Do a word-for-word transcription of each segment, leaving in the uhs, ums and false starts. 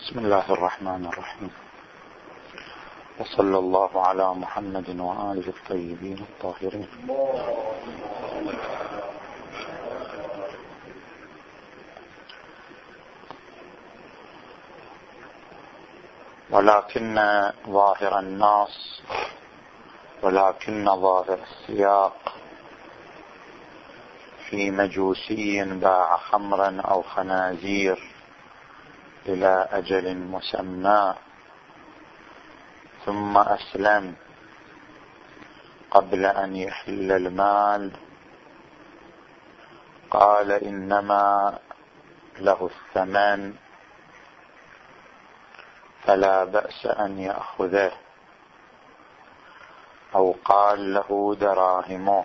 بسم الله الرحمن الرحيم، وصلى الله على محمد وآله الطيبين الطاهرين. ولكن ظاهر الناس ولكن ظاهر السياق في مجوسي باع خمرا أو خنازير إلى أجل مسمى ثم أسلم قبل أن يحل المال، قال إنما له الثمن فلا بأس أن يأخذه، أو قال له دراهمه.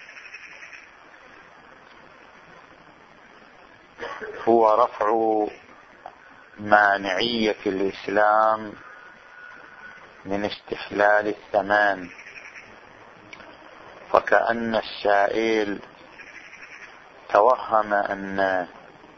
هو رفع مانعية الإسلام من استحلال الثمن، فكأن السائل توهم أن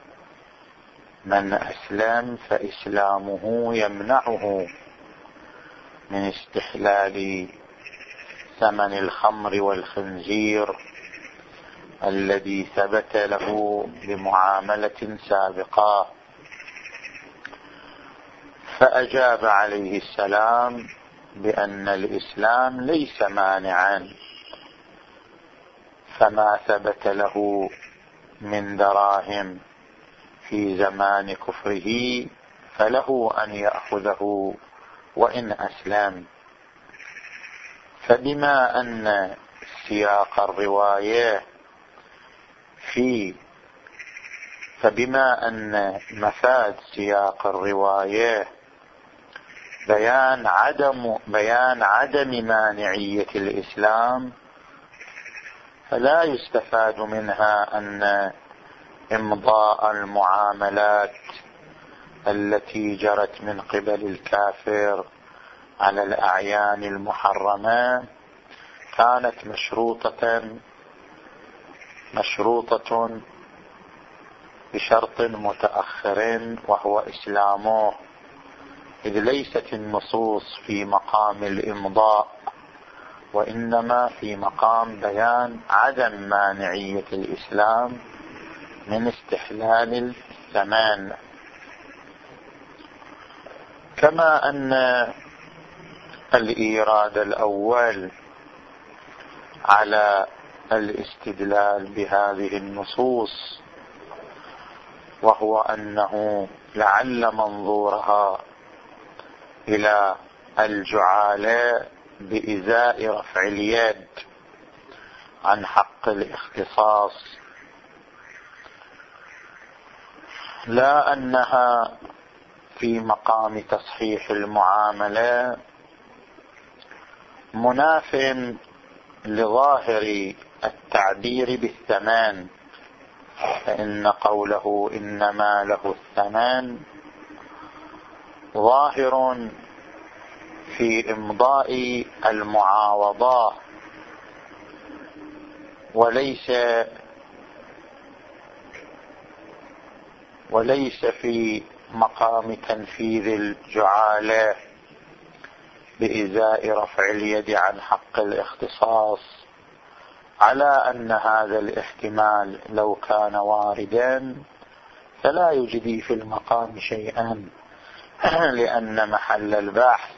من أسلم فإسلامه يمنعه من استحلال ثمن الخمر والخنزير الذي ثبت له بمعاملة سابقة. فأجاب عليه السلام بأن الإسلام ليس مانعا، فما ثبت له من دراهم في زمان كفره فله أن يأخذه وإن أسلم. فبما أن سياق الرواية في فبما أن مفاد سياق الرواية بيان عدم بيان عدم مانعية الإسلام، فلا يستفاد منها أن إمضاء المعاملات التي جرت من قبل الكافر على الأعيان المحرمة كانت مشروطة مشروطة بشرط متأخر وهو إسلامه، إذ ليست النصوص في مقام الإمضاء، وإنما في مقام بيان عدم مانعية الإسلام من استحلال الثمن. كما أن الإيراد الأول على الاستدلال بهذه النصوص، وهو أنه لعل منظورها إلى الجعالة بإزاء رفع اليد عن حق الاختصاص، لا أنها في مقام تصحيح المعاملة مناف لظاهر التعبير بالثمن، فإن قوله إنما له الثمن ظاهر في إمضاء المعاوضة، وليس وليس في مقام تنفيذ الجعالة بإزاء رفع اليد عن حق الاختصاص، على أن هذا الاحتمال لو كان واردا فلا يجدي في المقام شيئا، لأن محل البحث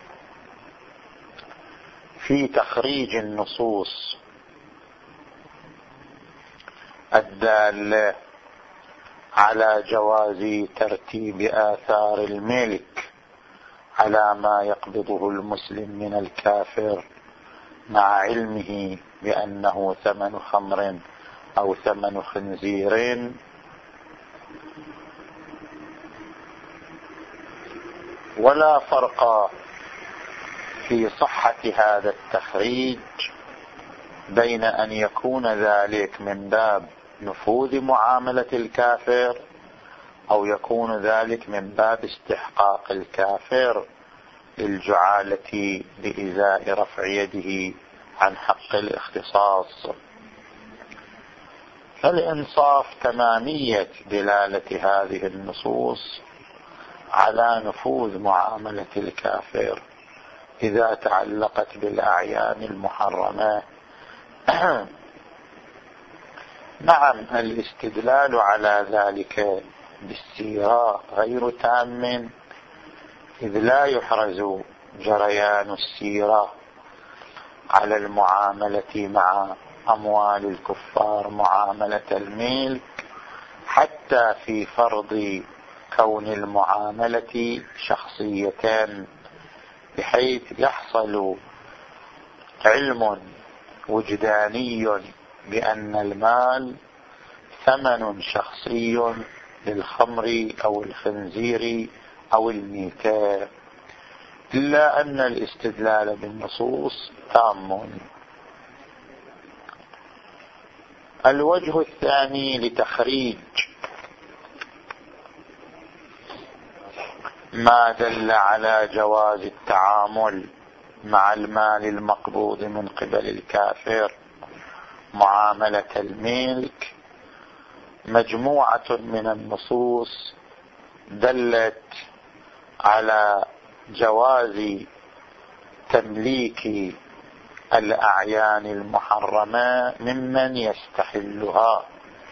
في تخريج النصوص الدالة على جواز ترتيب آثار الملك على ما يقبضه المسلم من الكافر مع علمه بأنه ثمن خمر أو ثمن خنزير، ولا فرق في صحة هذا التخريج بين أن يكون ذلك من باب نفوذ معاملة الكافر أو يكون ذلك من باب استحقاق الكافر للجعالة بإزاء رفع يده عن حق الاختصاص. فالإنصاف تمامية دلالة هذه النصوص على نفوذ معاملة الكافر إذا تعلقت بالأعيان المحرمة. نعم، الاستدلال على ذلك بالسيرة غير تام، إذ لا يحرز جريان السيرة على المعاملة مع أموال الكفار معاملة الملك، حتى في فرض كون المعاملة شخصيتان، بحيث يحصل علم وجداني بأن المال ثمن شخصي للخمر أو الخنزير أو الميتة، إلا أن الاستدلال بالنصوص تام. الوجه الثاني لتخريج ما دل على جواز التعامل مع المال المقبوض من قبل الكافر معاملة الملك، مجموعة من النصوص دلت على جواز تمليك الأعيان المحرمة ممن يستحلها.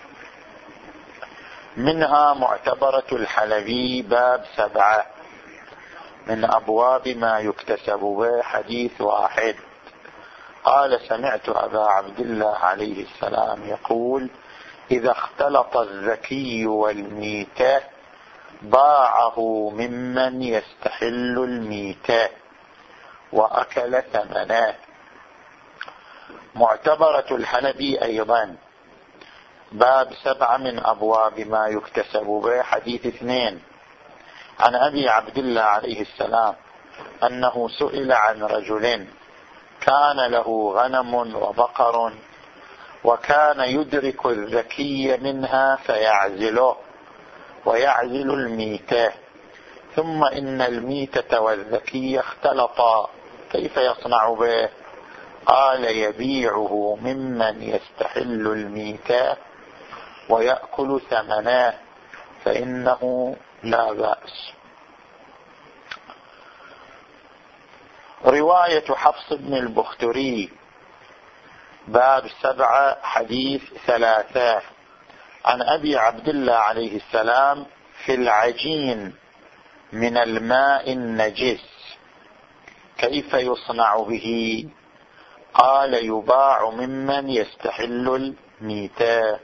منها معتبرة الحلبي باب سبعة من أبواب ما يكتسب به حديث واحد، قال: سمعت أبا عبد الله عليه السلام يقول: إذا اختلط الزكي والميتة باعه ممن يستحل الميتة وأكل ثمنه. معتبرة الحلبي أيضا باب سبعة من أبواب ما يكتسب به حديث اثنين عن أبي عبد الله عليه السلام أنه سئل عن رجل كان له غنم وبقر، وكان يدرك الذكي منها فيعزله ويعزل الميتة، ثم إن الميتة والذكي اختلطا، كيف يصنع به؟ قال: يبيعه ممن يستحل الميتة ويأكل ثمنه، فإنه لا بأس. رواية حفص بن البختري باب سبعة حديث ثلاثة عن أبي عبد الله عليه السلام في العجين من الماء النجس كيف يصنع به؟ قال: يباع ممن يستحل الميتة.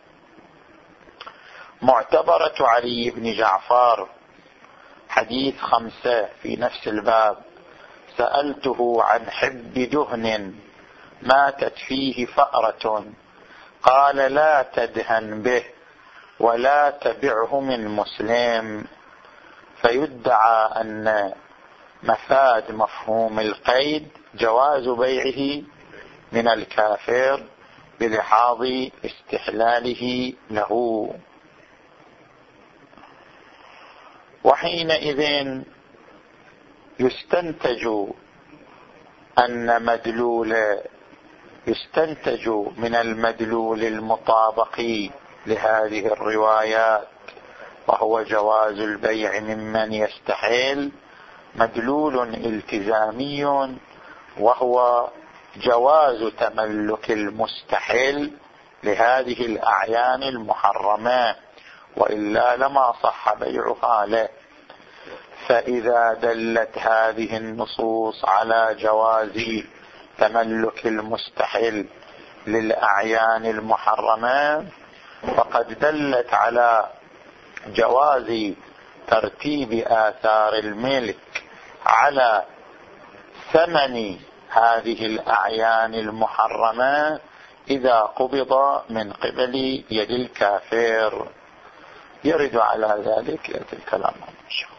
معتبرة علي بن جعفر حديث خمسة في نفس الباب: سألته عن حب دهن ماتت فيه فأرة، قال: لا تدهن به ولا تبعه من مسلم. فيدعى أن مفاد مفهوم القيد جواز بيعه من الكافر بلحاظ استحلاله له. وحينئذ يستنتج أن مدلول يستنتج من المدلول المطابق لهذه الروايات، وهو جواز البيع ممن يستحل، مدلول التزامي، وهو جواز تملك المستحل لهذه الأعيان المحرمة، وإلا لما صح بيعها له. فإذا دلت هذه النصوص على جواز تملك المستحل للأعيان المحرمة، فقد دلت على جواز ترتيب آثار الملك على ثمن هذه الأعيان المحرمة إذا قبض من قبل يد الكافر. يرد على ذلك يأتي الكلام إن شاء الله.